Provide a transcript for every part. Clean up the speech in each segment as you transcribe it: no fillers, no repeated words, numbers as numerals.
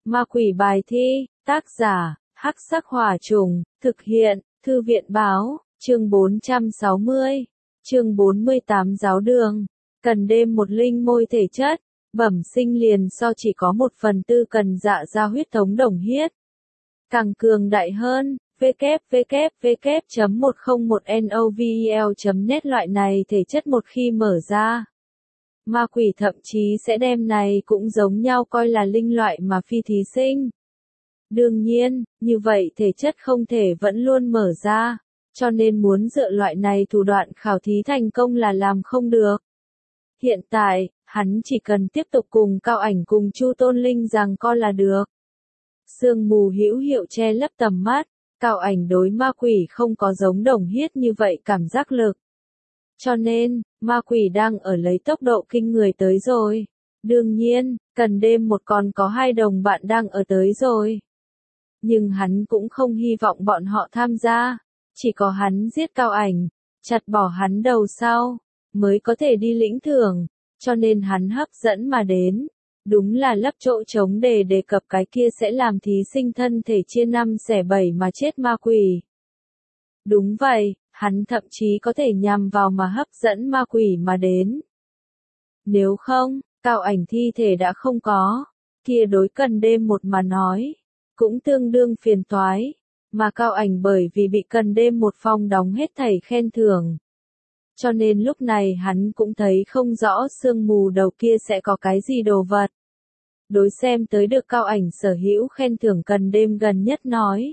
Ma quỷ bài thi, tác giả, Hắc Sắc Hỏa Trùng, thực hiện, Thư viện báo, chương 460, chương 48 giáo đường. Cần đêm một linh môi thể chất, bẩm sinh liền so chỉ có 1/4 cần dạ ra huyết thống đồng huyết. Càng cường đại hơn, www.101novel.net loại này thể chất một khi mở ra. Ma quỷ thậm chí sẽ đem này cũng giống nhau coi là linh loại mà phi thí sinh. Đương nhiên, như vậy thể chất không thể vẫn luôn mở ra, cho nên muốn dựa loại này thủ đoạn khảo thí thành công là làm không được. Hiện tại, hắn chỉ cần tiếp tục cùng Cao Ảnh cùng Chu Tôn Linh giằng co là được. Sương mù hữu hiệu che lấp tầm mắt, Cao Ảnh đối ma quỷ không có giống đồng huyết như vậy cảm giác lực. Cho nên, ma quỷ đang ở lấy tốc độ kinh người tới rồi. Đương nhiên, cần đêm một còn có 2 đồng bạn đang ở tới rồi. Nhưng hắn cũng không hy vọng bọn họ tham gia. Chỉ có hắn giết Cao Ảnh, chặt bỏ hắn đầu sau, mới có thể đi lĩnh thưởng. Cho nên hắn hấp dẫn mà đến. Đúng là lấp chỗ trống để đề cập cái kia sẽ làm thí sinh thân thể chia 5 xẻ 7 mà chết ma quỷ. Đúng vậy, hắn thậm chí có thể nhằm vào mà hấp dẫn ma quỷ mà đến. Nếu không, Cao Ảnh thi thể đã không có, kia đối cần đêm một mà nói, cũng tương đương phiền toái, mà Cao Ảnh bởi vì bị cần đêm một phong đóng hết thảy khen thưởng. Cho nên lúc này hắn cũng thấy không rõ sương mù đầu kia sẽ có cái gì đồ vật. Đối xem tới được Cao Ảnh sở hữu khen thưởng cần đêm gần nhất nói.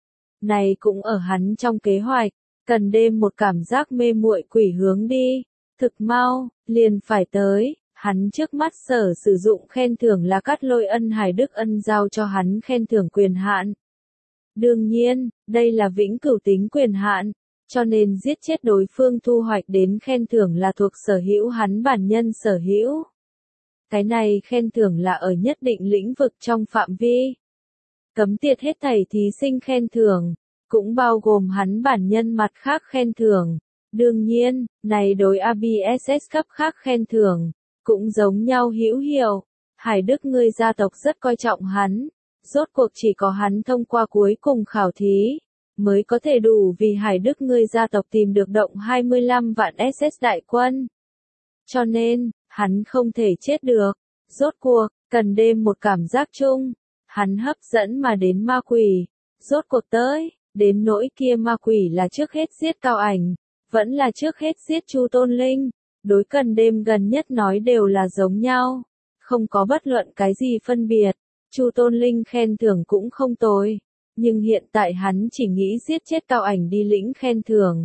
Này cũng ở hắn trong kế hoạch, cần đêm một cảm giác mê muội quỷ hướng đi, thực mau, liền phải tới, hắn trước mắt sử dụng khen thưởng là Cát Lôi Ân Hải Đức Ân giao cho hắn khen thưởng quyền hạn. Đương nhiên, đây là vĩnh cửu tính quyền hạn, cho nên giết chết đối phương thu hoạch đến khen thưởng là thuộc sở hữu hắn bản nhân sở hữu. Cái này khen thưởng là ở nhất định lĩnh vực trong phạm vi. Cấm tiệt hết thảy thí sinh khen thưởng, cũng bao gồm hắn bản nhân mặt khác khen thưởng. Đương nhiên, này đối ABSS cấp khác khen thưởng, cũng giống nhau hữu hiệu. Hải Đức ngươi gia tộc rất coi trọng hắn, rốt cuộc chỉ có hắn thông qua cuối cùng khảo thí, mới có thể đủ vì Hải Đức ngươi gia tộc tìm được động 25 vạn SS đại quân. Cho nên, hắn không thể chết được. Rốt cuộc, cần đêm một cảm giác chung, hắn hấp dẫn mà đến ma quỷ. Rốt cuộc tới, đến nỗi kia ma quỷ là trước hết giết Cao Ảnh, vẫn là trước hết giết Chu Tôn Linh. Đối cần đêm gần nhất nói đều là giống nhau, không có bất luận cái gì phân biệt. Chu Tôn Linh khen thưởng cũng không tồi, nhưng hiện tại hắn chỉ nghĩ giết chết Cao Ảnh đi lĩnh khen thưởng.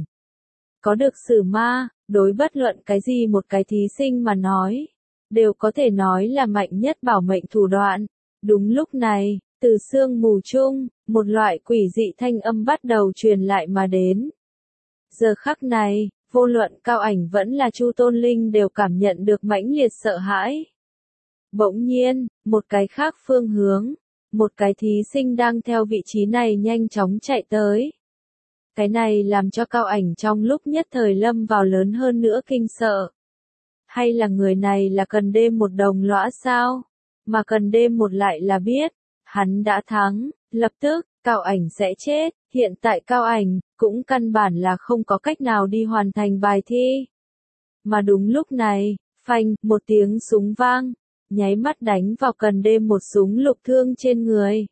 Có được sử ma, đối bất luận cái gì một cái thí sinh mà nói, đều có thể nói là mạnh nhất bảo mệnh thủ đoạn. Đúng lúc này, từ sương mù chung, một loại quỷ dị thanh âm bắt đầu truyền lại mà đến. Giờ khắc này, vô luận Cao Ảnh vẫn là Chu Tôn Linh đều cảm nhận được mãnh liệt sợ hãi. Bỗng nhiên, một cái khác phương hướng, một cái thí sinh đang theo vị trí này nhanh chóng chạy tới. Cái này làm cho Cao Ảnh trong lúc nhất thời lâm vào lớn hơn nữa kinh sợ. Hay là người này là cần đêm một đồng lõa sao? Mà cần đêm một lại là biết, hắn đã thắng, lập tức, Cao Ảnh sẽ chết. Hiện tại Cao Ảnh, cũng căn bản là không có cách nào đi hoàn thành bài thi. Mà đúng lúc này, phanh, một tiếng súng vang, nháy mắt đánh vào cần đêm một súng lục thương trên người.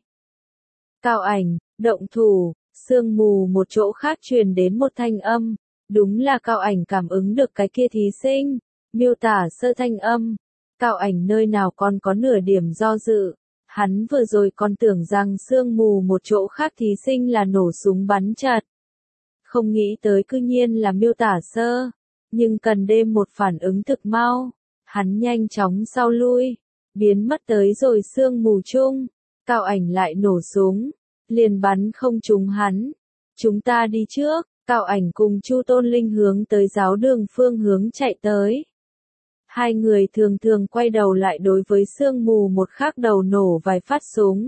Cao Ảnh, động thủ, sương mù một chỗ khác truyền đến một thanh âm. Đúng là Cao Ảnh cảm ứng được cái kia thí sinh, miêu tả sơ thanh âm. Cao Ảnh nơi nào còn có nửa điểm do dự. Hắn vừa rồi còn tưởng rằng sương mù một chỗ khác thí sinh là nổ súng bắn chật. Không nghĩ tới cư nhiên là miêu tả sơ. Nhưng cần đêm một phản ứng thực mau. Hắn nhanh chóng sau lui, biến mất tới rồi sương mù chung. Cao Ảnh lại nổ súng, liền bắn không trúng hắn. Chúng ta đi trước, Cao Ảnh cùng Chu Tôn Linh hướng tới giáo đường phương hướng chạy tới. Hai người thường thường quay đầu lại đối với sương mù một khác đầu nổ vài phát súng.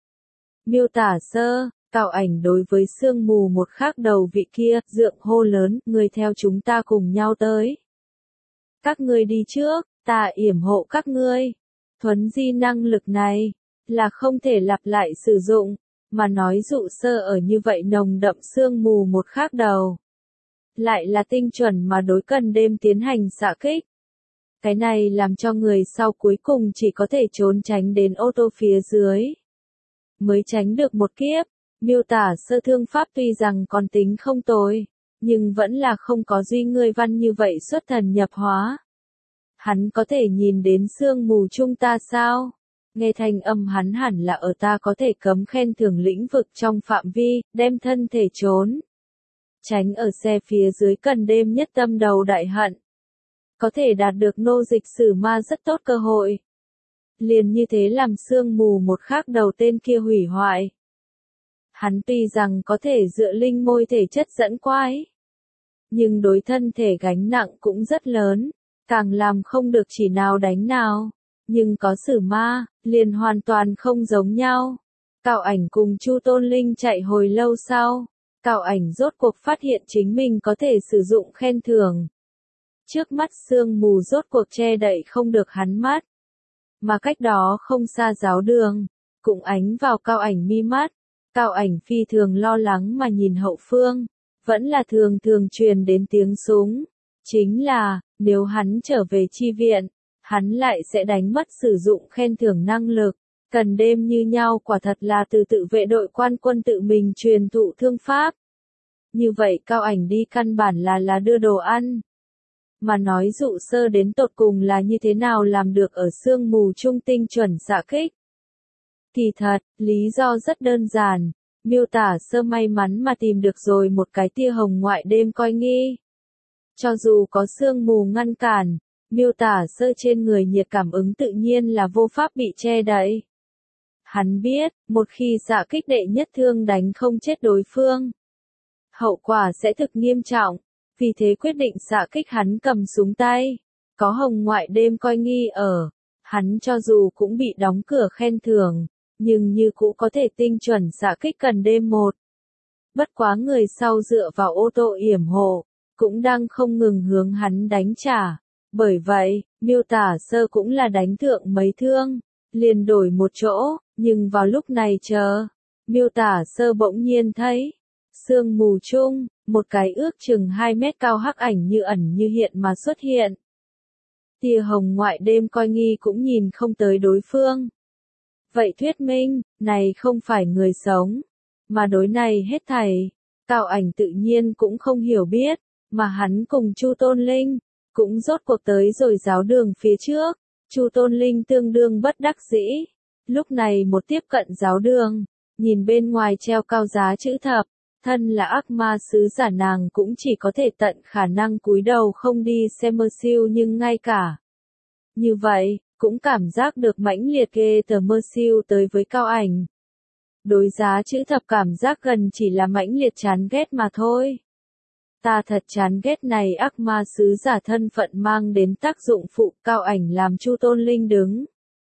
Miêu tả sơ, Cao Ảnh đối với sương mù một khác đầu vị kia, dượng hô lớn, người theo chúng ta cùng nhau tới. Các ngươi đi trước, ta yểm hộ các ngươi. Thuấn di năng lực này, là không thể lặp lại sử dụng, mà nói dụ sơ ở như vậy nồng đậm sương mù một khác đầu. Lại là tinh chuẩn mà đối cần đêm tiến hành xạ kích. Cái này làm cho người sau cuối cùng chỉ có thể trốn tránh đến ô tô phía dưới. Mới tránh được một kiếp, miêu tả sơ thương pháp tuy rằng còn tính không tồi, nhưng vẫn là không có Duy ngươi văn như vậy xuất thần nhập hóa. Hắn có thể nhìn đến sương mù chung ta sao? Nghe thanh âm hắn hẳn là ở ta có thể cấm khen thưởng lĩnh vực trong phạm vi, đem thân thể trốn. Tránh ở xe phía dưới cần đêm nhất tâm đầu đại hận. Có thể đạt được nô dịch sử ma rất tốt cơ hội. Liền như thế làm sương mù một khác đầu tên kia hủy hoại. Hắn tuy rằng có thể dựa linh môi thể chất dẫn quái, nhưng đối thân thể gánh nặng cũng rất lớn, càng làm không được chỉ nào đánh nào. Nhưng có sử ma, liền hoàn toàn không giống nhau. Cao Ảnh cùng Chu Tôn Linh chạy hồi lâu sau, Cao Ảnh rốt cuộc phát hiện chính mình có thể sử dụng khen thưởng. Trước mắt sương mù rốt cuộc che đậy không được hắn mắt. Mà cách đó không xa giáo đường, cũng ánh vào Cao Ảnh mi mắt. Cao Ảnh phi thường lo lắng mà nhìn hậu phương, vẫn là thường thường truyền đến tiếng súng. Chính là, nếu hắn trở về chi viện, hắn lại sẽ đánh mất sử dụng khen thưởng năng lực. Cần đêm như nhau quả thật là từ tự vệ đội quan quân tự mình truyền thụ thương pháp. Như vậy Cao Ảnh đi căn bản là đưa đồ ăn. Mà nói dụ sơ đến tột cùng là như thế nào làm được ở sương mù trung tinh chuẩn xạ kích. Thì thật, lý do rất đơn giản, miêu tả sơ may mắn mà tìm được rồi một cái tia hồng ngoại đêm coi nghi. Cho dù có sương mù ngăn cản, miêu tả sơ trên người nhiệt cảm ứng tự nhiên là vô pháp bị che đậy. Hắn biết, một khi xạ kích đệ nhất thương đánh không chết đối phương, hậu quả sẽ thực nghiêm trọng, vì thế quyết định xạ kích hắn cầm súng tay. Có hồng ngoại đêm coi nghi ở, hắn cho dù cũng bị đóng cửa khen thưởng, nhưng như cũ có thể tinh chuẩn xạ kích cần đêm một. Bất quá người sau dựa vào ô tô yểm hộ, cũng đang không ngừng hướng hắn đánh trả. Bởi vậy, miêu tả sơ cũng là đánh thượng mấy thương, liền đổi một chỗ, nhưng vào lúc này miêu tả sơ bỗng nhiên thấy, sương mù chung, một cái ước chừng 2 mét cao hắc ảnh như ẩn như hiện mà xuất hiện. Tia hồng ngoại đêm coi nghi cũng nhìn không tới đối phương. Vậy thuyết minh, này không phải người sống, mà đối này hết thảy. Cao Ảnh tự nhiên cũng không hiểu biết, mà hắn cùng Chu Tôn Linh, cũng rốt cuộc tới rồi giáo đường phía trước. Chu Tôn Linh tương đương bất đắc dĩ. Lúc này một tiếp cận giáo đường, nhìn bên ngoài treo cao giá chữ thập, thân là ác ma sứ giả nàng cũng chỉ có thể tận khả năng cúi đầu không đi xem mơ siêu nhưng ngay cả. Như vậy, cũng cảm giác được mãnh liệt ghê tởm mơ siêu tới với Cao Ảnh. Đối giá chữ thập cảm giác gần chỉ là mãnh liệt chán ghét mà thôi. Ta thật chán ghét này ác ma sứ giả thân phận mang đến tác dụng phụ. Cao Ảnh làm Chu Tôn Linh đứng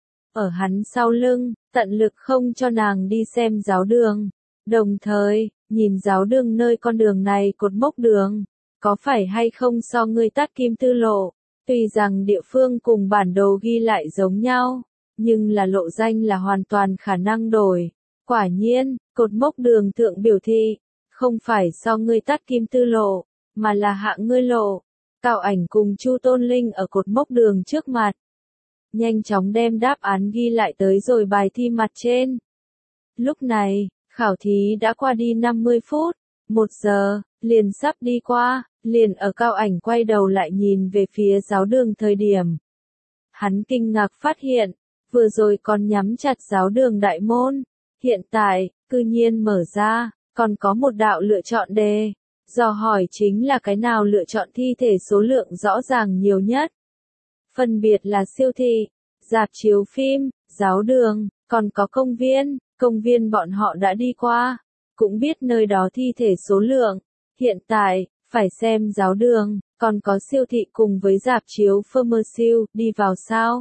ở hắn sau lưng, tận lực không cho nàng đi xem giáo đường. Đồng thời, nhìn giáo đường nơi con đường này cột mốc đường, có phải hay không so ngươi tát kim tư lộ. Tuy rằng địa phương cùng bản đồ ghi lại giống nhau, nhưng là lộ danh là hoàn toàn khả năng đổi. Quả nhiên, cột mốc đường thượng biểu thị, không phải so ngươi tát kim tư lộ, mà là hạ ngươi lộ. Cao Ảnh cùng Chu Tôn Linh ở cột mốc đường trước mặt. Nhanh chóng đem đáp án ghi lại tới rồi bài thi mặt trên. Lúc này, khảo thí đã qua đi 50 phút, 1 giờ, liền sắp đi qua, liền ở Cao Ảnh quay đầu lại nhìn về phía giáo đường thời điểm. Hắn kinh ngạc phát hiện, vừa rồi còn nhắm chặt giáo đường đại môn, hiện tại, cư nhiên mở ra, còn có một đạo lựa chọn đề. Dò hỏi chính là cái nào lựa chọn thi thể số lượng rõ ràng nhiều nhất. Phân biệt là siêu thị, rạp chiếu phim, giáo đường, còn có công viên bọn họ đã đi qua, cũng biết nơi đó thi thể số lượng. Hiện tại, phải xem giáo đường, còn có siêu thị cùng với rạp chiếu Pharmacy, đi vào sao?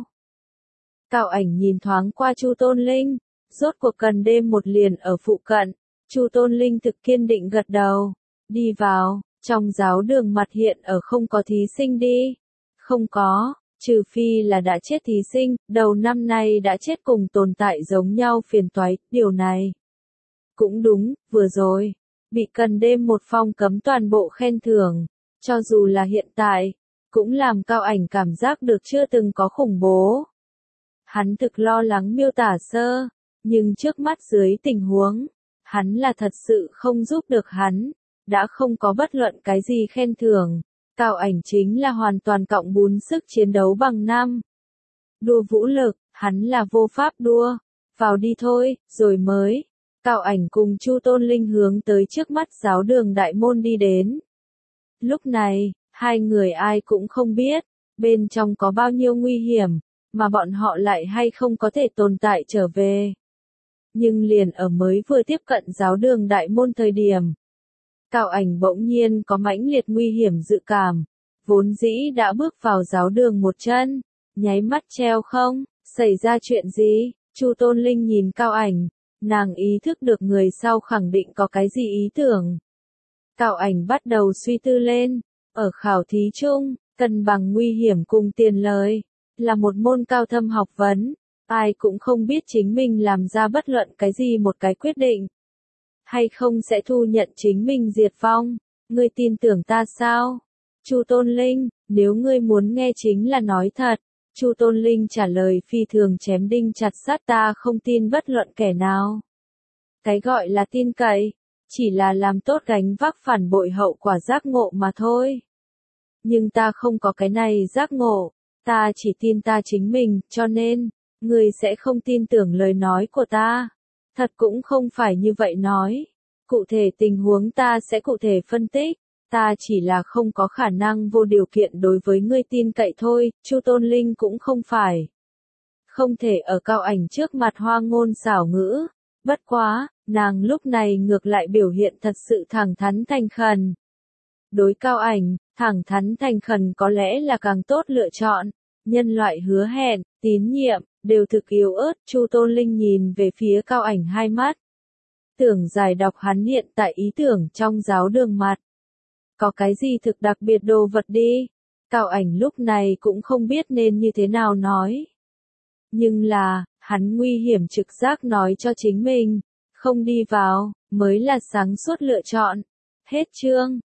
Cao Ảnh nhìn thoáng qua Chu Tôn Linh, rốt cuộc cần đêm một liền ở phụ cận. Chu Tôn Linh thực kiên định gật đầu, đi vào, trong giáo đường mặt hiện ở không có thí sinh đi. Không có, Trừ phi là đã chết thí sinh, đầu năm nay đã chết cùng tồn tại giống nhau phiền toái, điều này. Cũng đúng, vừa rồi, bị cần đêm một phong cấm toàn bộ khen thưởng, cho dù là hiện tại, cũng làm Cao Ảnh cảm giác được chưa từng có khủng bố. Hắn thực lo lắng miêu tả sơ, nhưng trước mắt dưới tình huống, hắn là thật sự không giúp được hắn, đã không có bất luận cái gì khen thưởng. Cao Ảnh chính là hoàn toàn cộng bún sức chiến đấu bằng năm. Đua vũ lực, hắn là vô pháp đua. Vào đi thôi, rồi mới. Cao Ảnh cùng Chu Tôn Linh hướng tới trước mắt giáo đường đại môn đi đến. Lúc này, hai người ai cũng không biết, bên trong có bao nhiêu nguy hiểm, mà bọn họ lại hay không có thể tồn tại trở về. Nhưng liền ở mới vừa tiếp cận giáo đường đại môn thời điểm, Cao Ảnh bỗng nhiên có mãnh liệt nguy hiểm dự cảm, vốn dĩ đã bước vào giáo đường một chân, nháy mắt treo không, xảy ra chuyện gì? Chu Tôn Linh nhìn Cao Ảnh, nàng ý thức được người sau khẳng định có cái gì ý tưởng. Cao Ảnh bắt đầu suy tư lên, ở khảo thí chung, cân bằng nguy hiểm cùng tiền lời, là một môn cao thâm học vấn, ai cũng không biết chính mình làm ra bất luận cái gì một cái quyết định. Hay không sẽ thu nhận chính mình diệt vong, ngươi tin tưởng ta sao? Chu Tôn Linh, nếu ngươi muốn nghe chính là nói thật. Chu Tôn Linh trả lời phi thường chém đinh chặt sắt, ta không tin bất luận kẻ nào. Cái gọi là tin cậy, chỉ là làm tốt gánh vác phản bội hậu quả giác ngộ mà thôi. Nhưng ta không có cái này giác ngộ, ta chỉ tin ta chính mình, cho nên, ngươi sẽ không tin tưởng lời nói của ta. Thật cũng không phải như vậy nói. Cụ thể tình huống ta sẽ cụ thể phân tích. Ta chỉ là không có khả năng vô điều kiện đối với ngươi tin cậy thôi, Chu Tôn Linh cũng không phải. Không thể ở Cao Ảnh trước mặt hoa ngôn xảo ngữ. Bất quá, nàng lúc này ngược lại biểu hiện thật sự thẳng thắn thành khẩn. Đối Cao Ảnh, thẳng thắn thành khẩn có lẽ là càng tốt lựa chọn. Nhân loại hứa hẹn, tín nhiệm, đều thực yếu ớt. Chu Tôn Linh nhìn về phía Cao Ảnh hai mắt. Tưởng giải đọc hắn hiện tại ý tưởng trong giáo đường mặt. Có cái gì thực đặc biệt đồ vật đi. Cao Ảnh lúc này cũng không biết nên như thế nào nói. Nhưng là, hắn nguy hiểm trực giác nói cho chính mình, không đi vào, mới là sáng suốt lựa chọn. Hết chương.